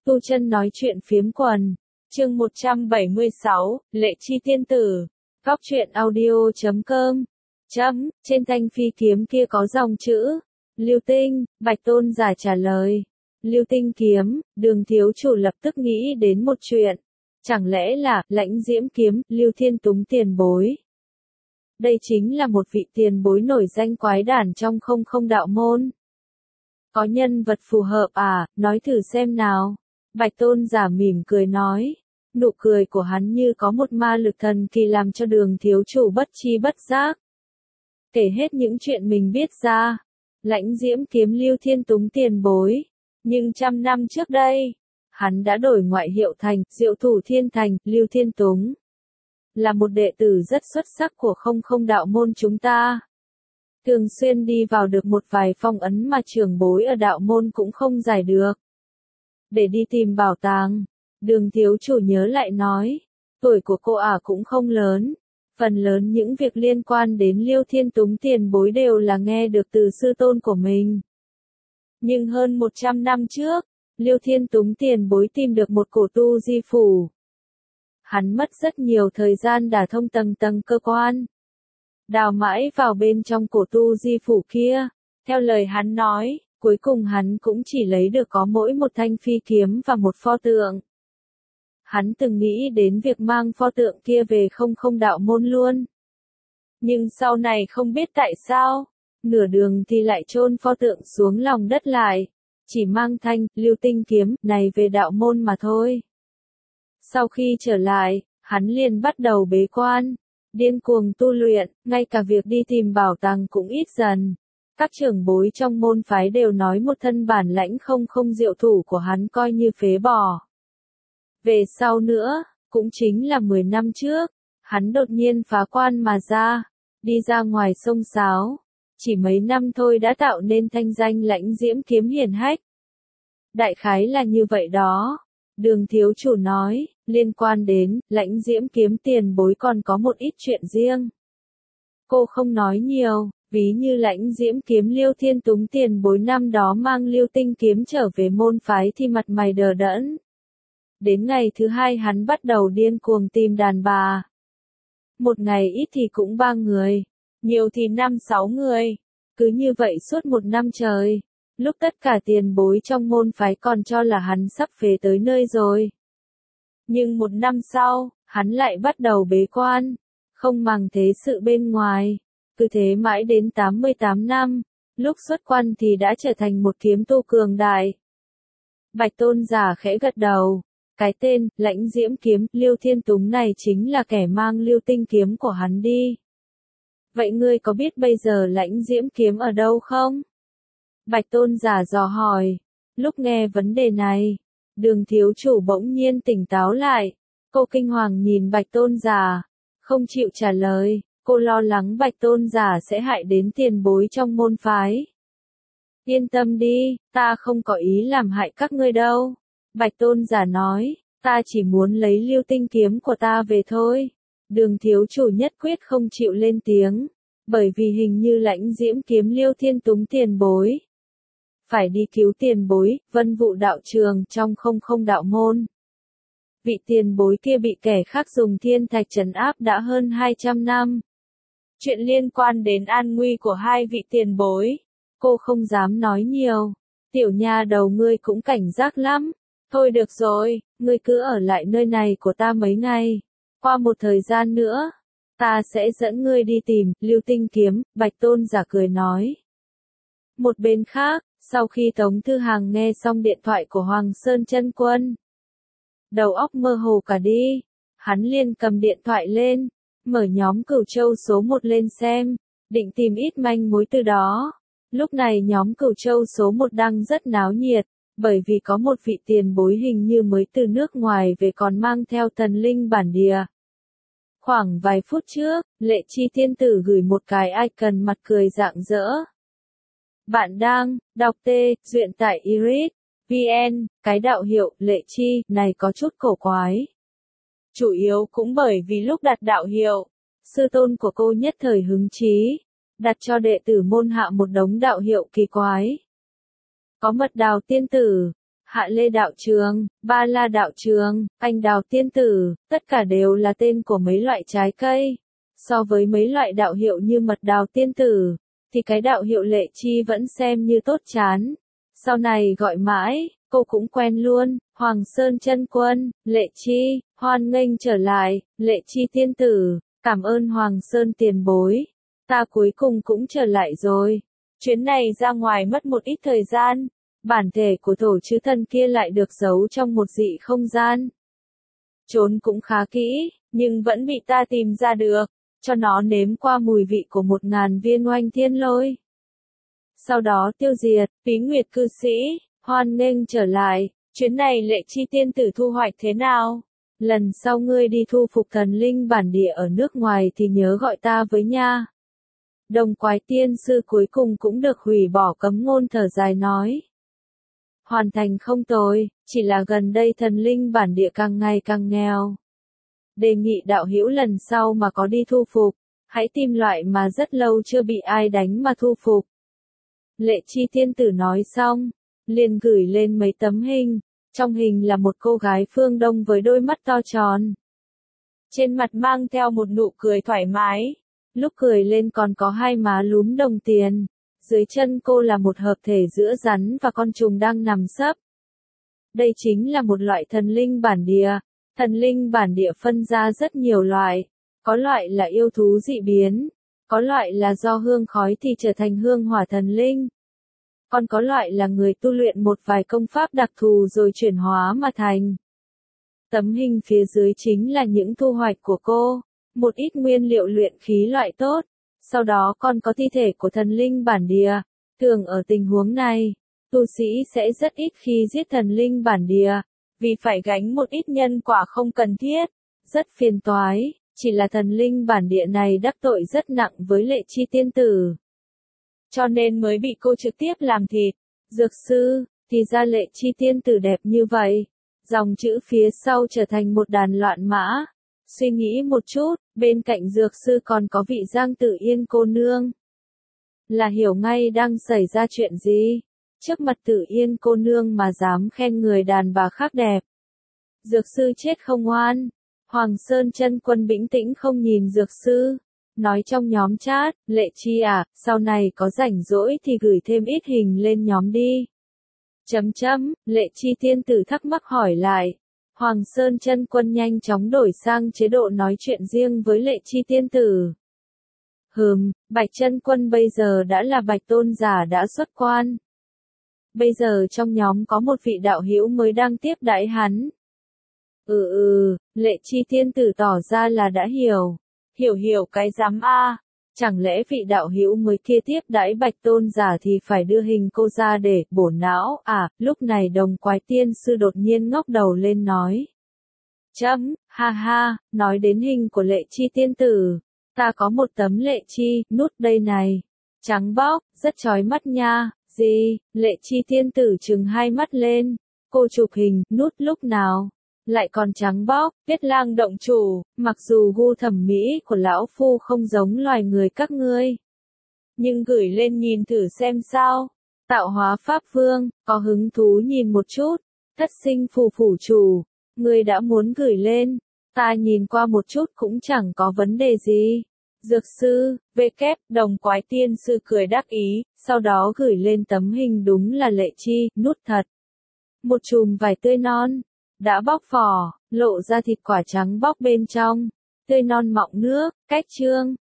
Tu Chân nói chuyện phiếm quần. Chương 176, Lệ Chi tiên tử. Góc truyện audio.com. Trên thanh phi kiếm kia có dòng chữ. Lưu Tinh, Bạch Tôn giả trả lời. Lưu Tinh kiếm, Đường thiếu chủ lập tức nghĩ đến một chuyện. Chẳng lẽ là, Lãnh Diễm kiếm, Lưu Thiên Túng tiền bối. Đây chính là một vị tiền bối nổi danh quái đản trong không đạo môn. Có nhân vật phù hợp à, nói thử xem nào. Bạch Tôn giả mỉm cười nói. Nụ cười của hắn như có một ma lực thần kỳ làm cho Đường thiếu chủ bất chi bất giác. Kể hết những chuyện mình biết ra. Lãnh Diễm kiếm Lưu Thiên Túng tiền bối. Nhưng 100 năm trước đây, hắn đã đổi ngoại hiệu thành Diệu Thủ Thiên Thành, Lưu Thiên Túng. Là một đệ tử rất xuất sắc của không đạo môn chúng ta. Thường xuyên đi vào được một vài phong ấn mà trưởng bối ở đạo môn cũng không giải được. Để đi tìm bảo tàng, Đường thiếu chủ nhớ lại nói, tuổi của cô cũng không lớn. Phần lớn những việc liên quan đến Lưu Thiên Túng tiền bối đều là nghe được từ sư tôn của mình. Nhưng hơn 100 năm trước, Lưu Thiên Túng tiền bối tìm được một cổ tu di phủ. Hắn mất rất nhiều thời gian đả thông tầng cơ quan. Đào mãi vào bên trong cổ tu di phủ kia. Theo lời hắn nói, cuối cùng hắn cũng chỉ lấy được có mỗi một thanh phi kiếm và một pho tượng. Hắn từng nghĩ đến việc mang pho tượng kia về không đạo môn luôn. Nhưng sau này không biết tại sao, nửa đường thì lại chôn pho tượng xuống lòng đất lại. Chỉ mang thanh, Lưu Tinh kiếm, này về đạo môn mà thôi. Sau khi trở lại, hắn liền bắt đầu bế quan, điên cuồng tu luyện, ngay cả việc đi tìm bảo tàng cũng ít dần. Các trưởng bối trong môn phái đều nói một thân bản lãnh không diệu thủ của hắn coi như phế bỏ. Về sau nữa, cũng chính là 10 năm trước, hắn đột nhiên phá quan mà ra, đi ra ngoài sông sáo. Chỉ mấy năm thôi đã tạo nên thanh danh Lãnh Diễm kiếm hiển hách. Đại khái là như vậy đó. Đường thiếu chủ nói, liên quan đến Lãnh Diễm kiếm tiền bối còn có một ít chuyện riêng. Cô không nói nhiều, ví như Lãnh Diễm kiếm Lưu Thiên Túng tiền bối năm đó mang Lưu Tinh kiếm trở về môn phái thì mặt mày đờ đẫn. Đến ngày thứ hai hắn bắt đầu điên cuồng tìm đàn bà. Một ngày ít thì cũng 3 người, nhiều thì 5-6 người. Cứ như vậy suốt 1 năm trời. Lúc tất cả tiền bối trong môn phái còn cho là hắn sắp phế tới nơi rồi. Nhưng 1 năm sau, hắn lại bắt đầu bế quan, không màng thế sự bên ngoài. Cứ thế mãi đến 88 năm, lúc xuất quan thì đã trở thành một kiếm tu cường đại. Bạch Tôn giả khẽ gật đầu. Cái tên, Lãnh Diễm kiếm, Lưu Thiên Túng này chính là kẻ mang Lưu Tinh kiếm của hắn đi. Vậy ngươi có biết bây giờ Lãnh Diễm kiếm ở đâu không? Bạch Tôn giả dò hỏi. Lúc nghe vấn đề này, Đường thiếu chủ bỗng nhiên tỉnh táo lại. Cô kinh hoàng nhìn Bạch Tôn giả, không chịu trả lời. Cô lo lắng Bạch Tôn giả sẽ hại đến tiền bối trong môn phái. Yên tâm đi, ta không có ý làm hại các ngươi đâu. Bạch Tôn giả nói, ta chỉ muốn lấy Lưu Tinh kiếm của ta về thôi. Đường thiếu chủ nhất quyết không chịu lên tiếng, bởi vì hình như Lãnh Diễm kiếm Lưu Thiên Túng tiền bối. Phải đi cứu tiền bối, Vân Vụ đạo trường trong không đạo môn. Vị tiền bối kia bị kẻ khác dùng thiên thạch trấn áp đã hơn 200 năm. Chuyện liên quan đến an nguy của hai vị tiền bối, cô không dám nói nhiều. Tiểu nha đầu ngươi cũng cảnh giác lắm. Thôi được rồi, ngươi cứ ở lại nơi này của ta mấy ngày. Qua một thời gian nữa, ta sẽ dẫn ngươi đi tìm Lưu Tinh kiếm, Bạch Tôn giả cười nói. Một bên khác, sau khi Tống Thư Hàng nghe xong điện thoại của Hoàng Sơn Chân Quân, đầu óc mơ hồ cả đi, hắn liền cầm điện thoại lên, mở nhóm Cửu Châu số 1 lên xem, định tìm ít manh mối từ đó. Lúc này nhóm Cửu Châu số 1 đang rất náo nhiệt, bởi vì có một vị tiền bối hình như mới từ nước ngoài về còn mang theo thần linh bản địa. Khoảng vài phút trước, Lệ Chi tiên tử gửi một cái icon mặt cười rạng rỡ. Bạn đang đọc truyện tại Iris VN, cái đạo hiệu Lệ Chi này có chút cổ quái. Chủ yếu cũng bởi vì lúc đặt đạo hiệu, sư tôn của cô nhất thời hứng chí, đặt cho đệ tử môn hạ một đống đạo hiệu kỳ quái. Có Mật Đào tiên tử, Hạ Lê đạo trường, Ba La đạo trường, Anh Đào tiên tử, tất cả đều là tên của mấy loại trái cây. So với mấy loại đạo hiệu như mật đào tiên tử, thì cái đạo hiệu Lệ Chi vẫn xem như tốt chán. Sau này gọi mãi, cô cũng quen luôn, Hoàng Sơn chân quân, Lệ Chi, hoan nghênh trở lại, Lệ Chi tiên tử, cảm ơn Hoàng Sơn tiền bối. Ta cuối cùng cũng trở lại rồi. Chuyến này ra ngoài mất một ít thời gian, bản thể của thổ chư thần kia lại được giấu trong một dị không gian. Trốn cũng khá kỹ, nhưng vẫn bị ta tìm ra được, cho nó nếm qua mùi vị của 1000 viên oanh thiên lôi. Sau đó tiêu diệt, Bí Nguyệt cư sĩ, hoan nghênh trở lại, chuyến này Lệ Chi tiên tử thu hoạch thế nào? Lần sau ngươi đi thu phục thần linh bản địa ở nước ngoài thì nhớ gọi ta với nha. Đồng Quái tiên sư cuối cùng cũng được hủy bỏ cấm ngôn thở dài nói. Hoàn thành không tồi, chỉ là gần đây thần linh bản địa càng ngày càng nghèo. Đề nghị đạo hữu lần sau mà có đi thu phục, hãy tìm loại mà rất lâu chưa bị ai đánh mà thu phục. Lệ Chi tiên tử nói xong, liền gửi lên mấy tấm hình, trong hình là một cô gái phương Đông với đôi mắt to tròn. Trên mặt mang theo một nụ cười thoải mái, lúc cười lên còn có hai má lúm đồng tiền. Dưới chân cô là một hợp thể giữa rắn và con trùng đang nằm sấp. Đây chính là một loại thần linh bản địa. Thần linh bản địa phân ra rất nhiều loại. Có loại là yêu thú dị biến. Có loại là do hương khói thì trở thành hương hỏa thần linh. Còn có loại là người tu luyện một vài công pháp đặc thù rồi chuyển hóa mà thành. Tấm hình phía dưới chính là những thu hoạch của cô. Một ít nguyên liệu luyện khí loại tốt. Sau đó còn có thi thể của thần linh bản địa. Thường ở tình huống này, tu sĩ sẽ rất ít khi giết thần linh bản địa, vì phải gánh một ít nhân quả không cần thiết, rất phiền toái, chỉ là thần linh bản địa này đắc tội rất nặng với Lệ Chi tiên tử. Cho nên mới bị cô trực tiếp làm thịt. Dược sư, thì ra Lệ Chi tiên tử đẹp như vậy. Dòng chữ phía sau trở thành một đàn loạn mã. Suy nghĩ một chút, bên cạnh dược sư còn có vị Giang Tử Yên cô nương. Là hiểu ngay đang xảy ra chuyện gì. Trước mặt Tử Yên cô nương mà dám khen người đàn bà khác đẹp. Dược sư chết không oan. Hoàng Sơn chân quân bĩnh tĩnh không nhìn dược sư. Nói trong nhóm chat, Lệ Chi à, sau này có rảnh rỗi thì gửi thêm ít hình lên nhóm đi. Lệ Chi tiên tử thắc mắc hỏi lại. Hoàng Sơn chân quân nhanh chóng đổi sang chế độ nói chuyện riêng với Lệ Chi tiên tử. Bạch chân quân bây giờ đã là Bạch tôn giả đã xuất quan. Bây giờ trong nhóm có một vị đạo hữu mới đang tiếp đãi hắn. Lệ Chi tiên tử tỏ ra là đã hiểu. Hiểu cái dám a. Chẳng lẽ vị đạo hữu mới kia tiếp đãi Bạch tôn giả thì phải đưa hình cô ra để bổ não à? Lúc này Đồng Quái tiên sư đột nhiên ngóc đầu lên nói. Ha ha, nói đến hình của Lệ Chi tiên tử. Ta có một tấm Lệ Chi, nút đây này. Trắng bóc, rất chói mắt nha. Gì? Lệ Chi tiên tử trừng hai mắt lên. Cô chụp hình, nút lúc nào? Lại còn trắng bóc, Tiết Lang động chủ, mặc dù gu thẩm mỹ của lão phu không giống loài người các ngươi. Nhưng gửi lên nhìn thử xem sao. Tạo hóa Pháp Vương, có hứng thú nhìn một chút. Thất sinh phù phủ chủ, ngươi đã muốn gửi lên. Ta nhìn qua một chút cũng chẳng có vấn đề gì. Dược sư, Đồng Quái tiên sư cười đắc ý, sau đó gửi lên tấm hình đúng là Lệ Chi, nút thật. Một chùm vải tươi non. Đã bóc vỏ, lộ ra thịt quả trắng bóc bên trong, tươi non mọng nước, cách chương.